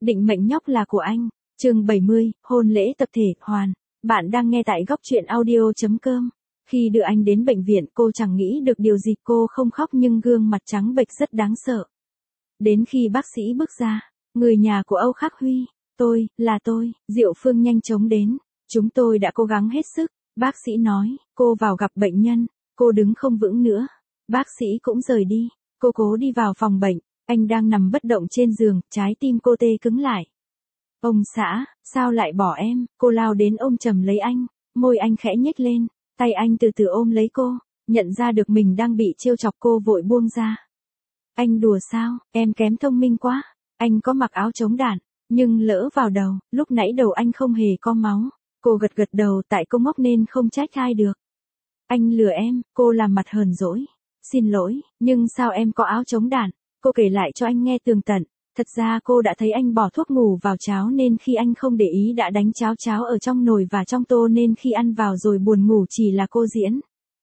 Định mệnh nhóc là của anh. Chương 70, hôn lễ tập thể, hoàn. Bạn đang nghe tại góc truyện audio.com. Khi đưa anh đến bệnh viện, cô chẳng nghĩ được điều gì, cô không khóc nhưng gương mặt trắng bệch rất đáng sợ. Đến khi bác sĩ bước ra, người nhà của Âu Khắc Huy, là tôi, Diệu Phương nhanh chóng đến. Chúng tôi đã cố gắng hết sức, bác sĩ nói, cô vào gặp bệnh nhân, cô đứng không vững nữa. Bác sĩ cũng rời đi, cô cố đi vào phòng bệnh, anh đang nằm bất động trên giường, trái tim cô tê cứng lại. Ông xã, sao lại bỏ em? Cô lao đến ôm chầm lấy anh, môi anh khẽ nhếch lên, tay anh từ từ ôm lấy cô, nhận ra được mình đang bị trêu chọc cô vội buông ra. Anh đùa sao, em kém thông minh quá. Anh có mặc áo chống đạn, nhưng lỡ vào đầu, lúc nãy đầu anh không hề có máu. Cô gật gật đầu, tại cô ngốc nên không trách ai được. Anh lừa em, cô làm mặt hờn dỗi. Xin lỗi, nhưng sao em có áo chống đạn? Cô kể lại cho anh nghe tường tận. Thật ra cô đã thấy anh bỏ thuốc ngủ vào cháo nên khi anh không để ý đã đánh cháo ở trong nồi và trong tô nên khi ăn vào rồi buồn ngủ chỉ là cô diễn.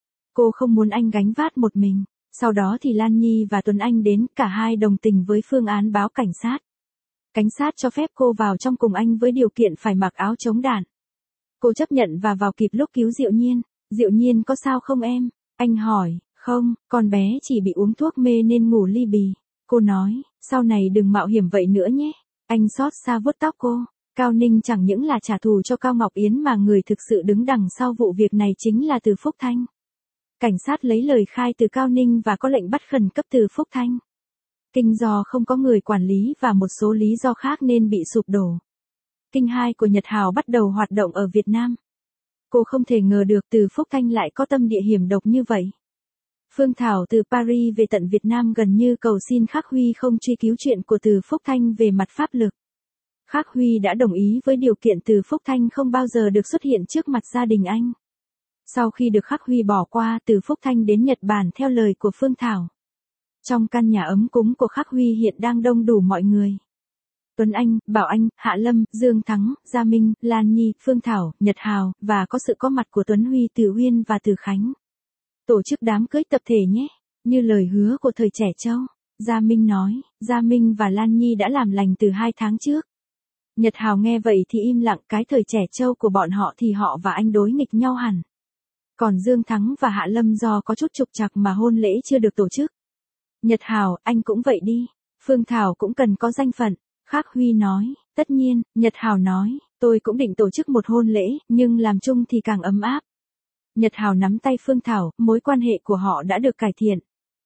Cô không muốn anh gánh vác một mình. Sau đó thì Lan Nhi và Tuấn Anh đến, cả hai đồng tình với phương án báo cảnh sát. Cảnh sát cho phép cô vào trong cùng anh với điều kiện phải mặc áo chống đạn. Cô chấp nhận và vào kịp lúc cứu Diệu Nhiên. Diệu Nhiên có sao không em? Anh hỏi, không, con bé chỉ bị uống thuốc mê nên ngủ li bì. Cô nói, sau này đừng mạo hiểm vậy nữa nhé. Anh xót xa vuốt tóc cô. Cao Ninh chẳng những là trả thù cho Cao Ngọc Yến mà người thực sự đứng đằng sau vụ việc này chính là Từ Phúc Thanh. Cảnh sát lấy lời khai từ Cao Ninh và có lệnh bắt khẩn cấp Từ Phúc Thanh. Kinh do không có người quản lý và một số lý do khác nên bị sụp đổ. Kinh 2 của Nhật Hào bắt đầu hoạt động ở Việt Nam. Cô không thể ngờ được Từ Phúc Thanh lại có tâm địa hiểm độc như vậy. Phương Thảo từ Paris về tận Việt Nam gần như cầu xin Khắc Huy không truy cứu chuyện của Từ Phúc Thanh về mặt pháp lực. Khắc Huy đã đồng ý với điều kiện Từ Phúc Thanh không bao giờ được xuất hiện trước mặt gia đình anh. Sau khi được Khắc Huy bỏ qua, Từ Phúc Thanh đến Nhật Bản theo lời của Phương Thảo. Trong căn nhà ấm cúng của Khắc Huy hiện đang đông đủ mọi người. Tuấn Anh, Bảo Anh, Hạ Lâm, Dương Thắng, Gia Minh, Lan Nhi, Phương Thảo, Nhật Hào, và có sự có mặt của Tuấn Huy, Từ Uyên và Từ Khánh. Tổ chức đám cưới tập thể nhé, như lời hứa của thời trẻ trâu. Gia Minh nói, Gia Minh và Lan Nhi đã làm lành từ 2 tháng trước. Nhật Hào nghe vậy thì im lặng, cái thời trẻ trâu của bọn họ thì họ và anh đối nghịch nhau hẳn. Còn Dương Thắng và Hạ Lâm do có chút trục trặc mà hôn lễ chưa được tổ chức. Nhật Hào, anh cũng vậy đi. Phương Thảo cũng cần có danh phận. Khắc Huy nói, tất nhiên. Nhật Hào nói, tôi cũng định tổ chức một hôn lễ, nhưng làm chung thì càng ấm áp. Nhật Hào nắm tay Phương Thảo, mối quan hệ của họ đã được cải thiện.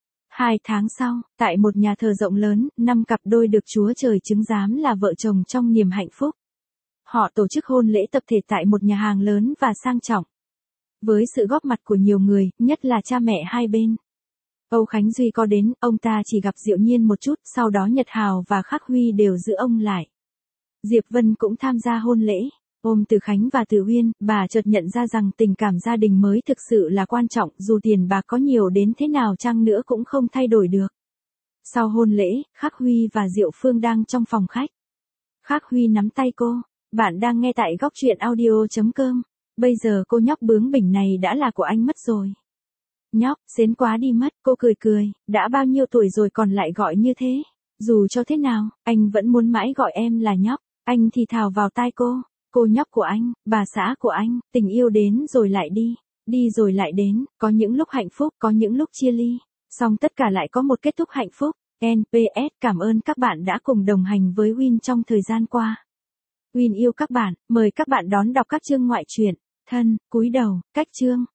2 tháng sau, tại một nhà thờ rộng lớn, 5 cặp đôi được Chúa Trời chứng giám là vợ chồng trong niềm hạnh phúc. Họ tổ chức hôn lễ tập thể tại một nhà hàng lớn và sang trọng. Với sự góp mặt của nhiều người, nhất là cha mẹ hai bên. Âu Khánh Duy có đến, ông ta chỉ gặp Diệu Nhiên một chút, sau đó Nhật Hào và Khắc Huy đều giữ ông lại. Diệp Vân cũng tham gia hôn lễ. Ôm Từ Khánh và Từ Uyên, bà chợt nhận ra rằng tình cảm gia đình mới thực sự là quan trọng, dù tiền bạc có nhiều đến thế nào chăng nữa cũng không thay đổi được. Sau hôn lễ, Khắc Huy và Diệu Phương đang trong phòng khách. Khắc Huy nắm tay cô, bạn đang nghe tại góc truyện audio.com. Bây giờ cô nhóc bướng bỉnh này đã là của anh mất rồi. Nhóc, xến quá đi mất, cô cười, đã bao nhiêu tuổi rồi còn lại gọi như thế. Dù cho thế nào, anh vẫn muốn mãi gọi em là nhóc. Anh thì thào vào tai cô nhóc của anh, bà xã của anh, tình yêu đến rồi lại đi rồi lại đến, có những lúc hạnh phúc, có những lúc chia ly, song tất cả lại có một kết thúc hạnh phúc. NPS, cảm ơn các bạn đã cùng đồng hành với Win trong thời gian qua. Win yêu các bạn, mời các bạn đón đọc các chương ngoại truyện. Thân, cúi đầu, cách chương.